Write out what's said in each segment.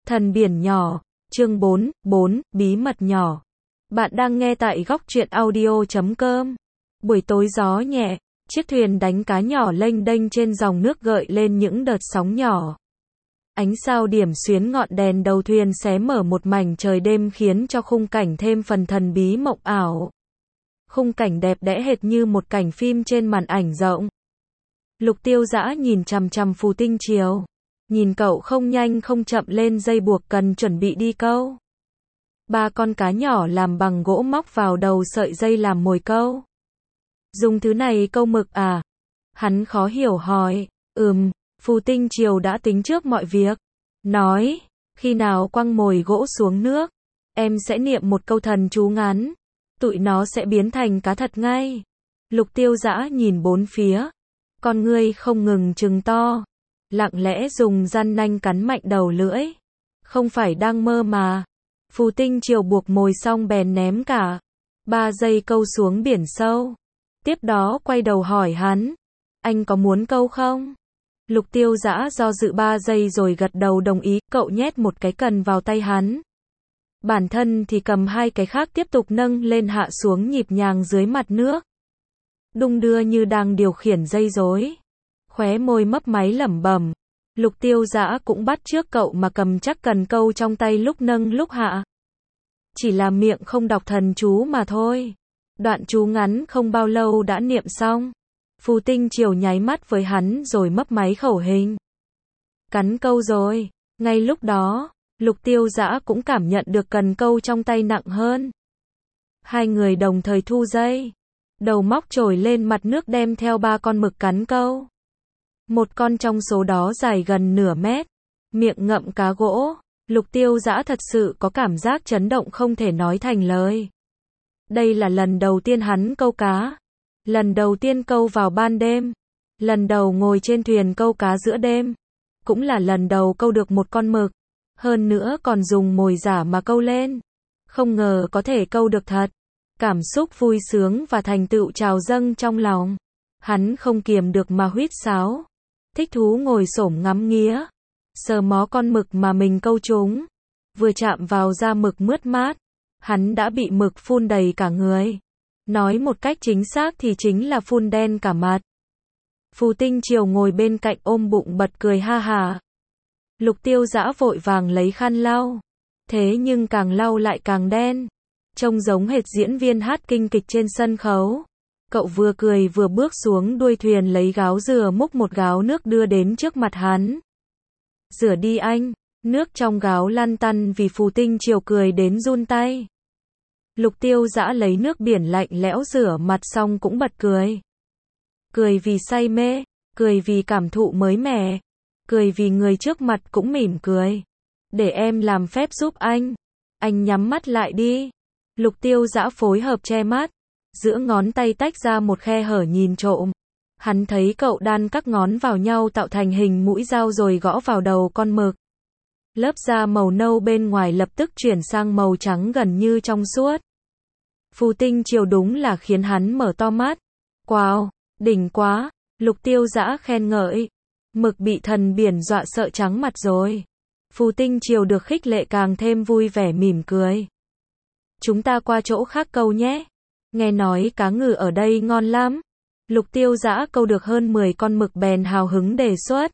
Thần biển nhỏ, chương 4, bí mật nhỏ. Bạn đang nghe tại góc truyện audio.com. Buổi tối gió nhẹ, chiếc thuyền đánh cá nhỏ lênh đênh trên dòng nước gợi lên những đợt sóng nhỏ. Ánh sao điểm xuyến ngọn đèn đầu thuyền xé mở một mảnh trời đêm khiến cho khung cảnh thêm phần thần bí mộng ảo. Khung cảnh đẹp đẽ hệt như một cảnh phim trên màn ảnh rộng. Lục Tiêu Dã nhìn chằm chằm Phù Tinh Triều. Nhìn cậu không nhanh không chậm lên dây buộc cần chuẩn bị đi câu. 3 con cá nhỏ làm bằng gỗ móc vào đầu sợi dây làm mồi câu. Dùng thứ này câu mực à? Hắn khó hiểu hỏi. Phù Tinh Triều đã tính trước mọi việc. Nói, khi nào quăng mồi gỗ xuống nước, em sẽ niệm một câu thần chú ngắn. Tụi nó sẽ biến thành cá thật ngay. Lục Tiêu Dã nhìn bốn phía. Con ngươi không ngừng trừng to. Lặng lẽ dùng răng nanh cắn mạnh đầu lưỡi. Không phải đang mơ mà. Phù Tinh Triều buộc mồi xong bèn ném cả 3 dây câu xuống biển sâu. Tiếp đó quay đầu hỏi hắn. Anh có muốn câu không? Lục Tiêu Dã do dự 3 giây rồi gật đầu đồng ý. Cậu nhét một cái cần vào tay hắn. Bản thân thì cầm 2 cái khác tiếp tục nâng lên hạ xuống nhịp nhàng dưới mặt nước. Đung đưa như đang điều khiển dây rối. Khóe môi mấp máy lẩm bẩm. Lục Tiêu Dã cũng bắt chước cậu mà cầm chắc cần câu trong tay lúc nâng lúc hạ. Chỉ là miệng không đọc thần chú mà thôi. Đoạn chú ngắn không bao lâu đã niệm xong. Phù Tinh Triều nháy mắt với hắn rồi mấp máy khẩu hình. Cắn câu rồi. Ngay lúc đó, Lục Tiêu Dã cũng cảm nhận được cần câu trong tay nặng hơn. Hai người đồng thời thu dây. Đầu móc trồi lên mặt nước đem theo 3 con mực cắn câu. Một con trong số đó dài gần nửa mét, miệng ngậm cá gỗ. Lục Tiêu Dã thật sự có cảm giác chấn động không thể nói thành lời. Đây là lần đầu tiên hắn câu cá. Lần đầu tiên câu vào ban đêm. Lần đầu ngồi trên thuyền câu cá giữa đêm. Cũng là lần đầu câu được một con mực. Hơn nữa còn dùng mồi giả mà câu lên. Không ngờ có thể câu được thật. Cảm xúc vui sướng và thành tựu trào dâng trong lòng. Hắn không kiềm được mà huýt sáo. Thích thú ngồi xổm ngắm nghía. Sờ mó con mực mà mình câu trúng. Vừa chạm vào da mực mướt mát. Hắn đã bị mực phun đầy cả người. Nói một cách chính xác thì chính là phun đen cả mặt. Phù Tinh Triều ngồi bên cạnh ôm bụng bật cười ha hà. Lục Tiêu Dã vội vàng lấy khăn lau. Thế nhưng càng lau lại càng đen. Trông giống hệt diễn viên hát kinh kịch trên sân khấu. Cậu vừa cười vừa bước xuống đuôi thuyền lấy gáo dừa múc một gáo nước đưa đến trước mặt hắn. Rửa đi anh. Nước trong gáo lăn tăn vì Phù Tinh Triều cười đến run tay. Lục Tiêu Dã lấy nước biển lạnh lẽo rửa mặt xong cũng bật cười. Cười vì say mê. Cười vì cảm thụ mới mẻ. Cười vì người trước mặt cũng mỉm cười. Để em làm phép giúp anh. Anh nhắm mắt lại đi. Lục Tiêu Dã phối hợp che mắt. Giữa ngón tay tách ra một khe hở nhìn trộm. Hắn thấy cậu đan các ngón vào nhau tạo thành hình mũi dao rồi gõ vào đầu con mực. Lớp da màu nâu bên ngoài lập tức chuyển sang màu trắng gần như trong suốt. Phù Tinh Triều đúng là khiến hắn mở to mắt. Wow, đỉnh quá. Lục Tiêu Dã khen ngợi. Mực bị thần biển dọa sợ trắng mặt rồi. Phù Tinh Triều được khích lệ càng thêm vui vẻ mỉm cười. Chúng ta qua chỗ khác câu nhé. Nghe nói cá ngừ ở đây ngon lắm. Lục Tiêu Dã câu được hơn 10 con mực bèn hào hứng đề xuất.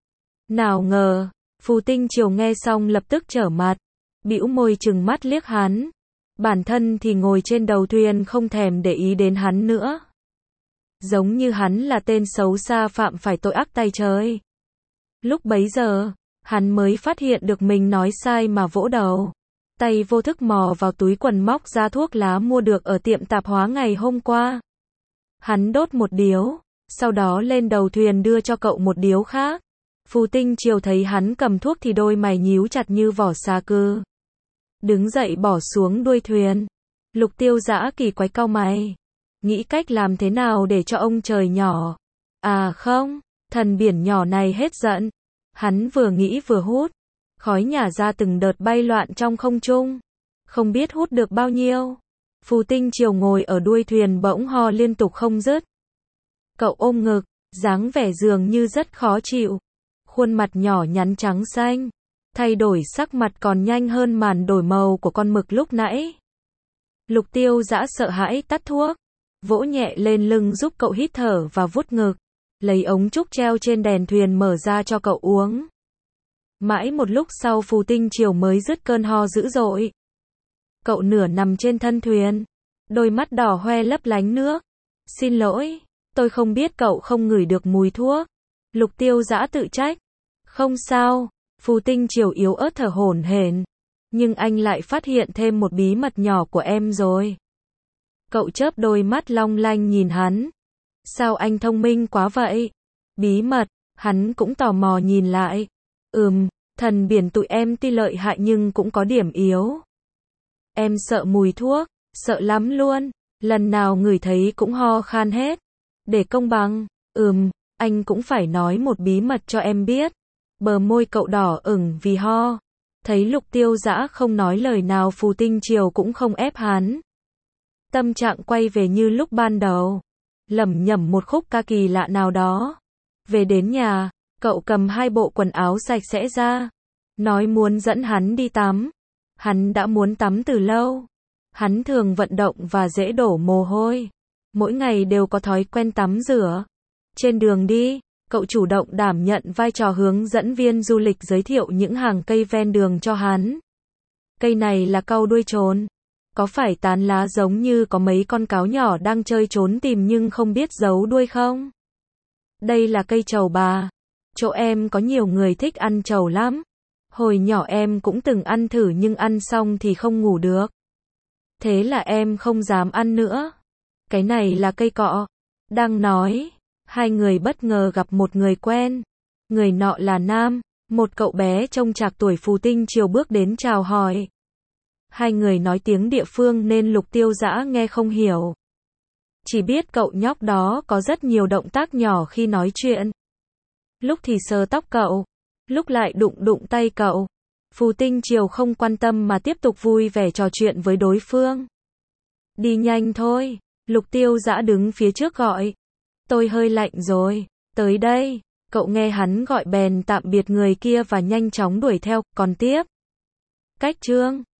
Nào ngờ, Phù Tinh Triều nghe xong lập tức trở mặt. Bĩu môi trừng mắt liếc hắn. Bản thân thì ngồi trên đầu thuyền không thèm để ý đến hắn nữa. Giống như hắn là tên xấu xa phạm phải tội ác tay trời. Lúc bấy giờ, hắn mới phát hiện được mình nói sai mà vỗ đầu. Tay vô thức mò vào túi quần móc ra thuốc lá mua được ở tiệm tạp hóa ngày hôm qua. Hắn đốt một điếu, sau đó lên đầu thuyền đưa cho cậu một điếu khác. Phù Tinh Triều thấy hắn cầm thuốc thì đôi mày nhíu chặt như vỏ xà cừ. Đứng dậy bỏ xuống đuôi thuyền. Lục Tiêu Dã kỳ quái cau mày. Nghĩ cách làm thế nào để cho ông trời nhỏ. À không, thần biển nhỏ này hết giận. Hắn vừa nghĩ vừa hút. Khói nhả ra từng đợt bay loạn trong không trung. Không biết hút được bao nhiêu. Phù Tinh Triều ngồi ở đuôi thuyền bỗng ho liên tục không dứt. Cậu ôm ngực, dáng vẻ dường như rất khó chịu. Khuôn mặt nhỏ nhắn trắng xanh. thay đổi sắc mặt còn nhanh hơn màn đổi màu của con mực lúc nãy. Lục Tiêu Dã sợ hãi tắt thuốc, vỗ nhẹ lên lưng giúp cậu hít thở và vuốt ngực, lấy ống trúc treo trên đèn thuyền mở ra cho cậu uống. Mãi một lúc sau Phù Tinh Triều mới dứt cơn ho dữ dội. Cậu nửa nằm trên thân thuyền, đôi mắt đỏ hoe lấp lánh nước. Xin lỗi, tôi không biết cậu không ngửi được mùi thuốc. Lục Tiêu Dã tự trách. Không sao, Phù Tinh Triều yếu ớt thở hổn hển. Nhưng anh lại phát hiện thêm một bí mật nhỏ của em rồi. Cậu chớp đôi mắt long lanh nhìn hắn. Sao anh thông minh quá vậy? Bí mật, hắn cũng tò mò nhìn lại. Thần biển tụi em tuy lợi hại nhưng cũng có điểm yếu. Em sợ mùi thuốc, sợ lắm luôn. Lần nào ngửi thấy cũng ho khan hết. Để công bằng, anh cũng phải nói một bí mật cho em biết. Bờ môi cậu đỏ ửng vì ho. Thấy Lục Tiêu Dã không nói lời nào, Phù Tinh Triều cũng không ép hắn. Tâm trạng quay về như lúc ban đầu. Lẩm nhẩm một khúc ca kỳ lạ nào đó. Về đến nhà, cậu cầm 2 bộ quần áo sạch sẽ ra. Nói muốn dẫn hắn đi tắm. Hắn đã muốn tắm từ lâu. Hắn thường vận động và dễ đổ mồ hôi. Mỗi ngày đều có thói quen tắm rửa. Trên đường đi, cậu chủ động đảm nhận vai trò hướng dẫn viên du lịch, giới thiệu những hàng cây ven đường cho hắn. Cây này là cau đuôi trồn. Có phải tán lá giống như có mấy con cáo nhỏ đang chơi trốn tìm nhưng không biết giấu đuôi không? Đây là cây trầu bà. Chỗ em có nhiều người thích ăn trầu lắm. Hồi nhỏ em cũng từng ăn thử nhưng ăn xong thì không ngủ được. Thế là em không dám ăn nữa. Cái này là cây cọ. Đang nói, hai người bất ngờ gặp một người quen. Người nọ là nam, một cậu bé trông trạc tuổi Phù Tinh Triều bước đến chào hỏi. Hai người nói tiếng địa phương nên Lục Tiêu Dã nghe không hiểu. Chỉ biết cậu nhóc đó có rất nhiều động tác nhỏ khi nói chuyện. Lúc thì sờ tóc cậu, lúc lại đụng đụng tay cậu. Phù Tinh Triều không quan tâm mà tiếp tục vui vẻ trò chuyện với đối phương. Đi nhanh thôi, Lục Tiêu Dã đứng phía trước gọi. Tôi hơi lạnh rồi, tới đây. Cậu nghe hắn gọi bèn tạm biệt người kia và nhanh chóng đuổi theo, còn tiếp. Cách chương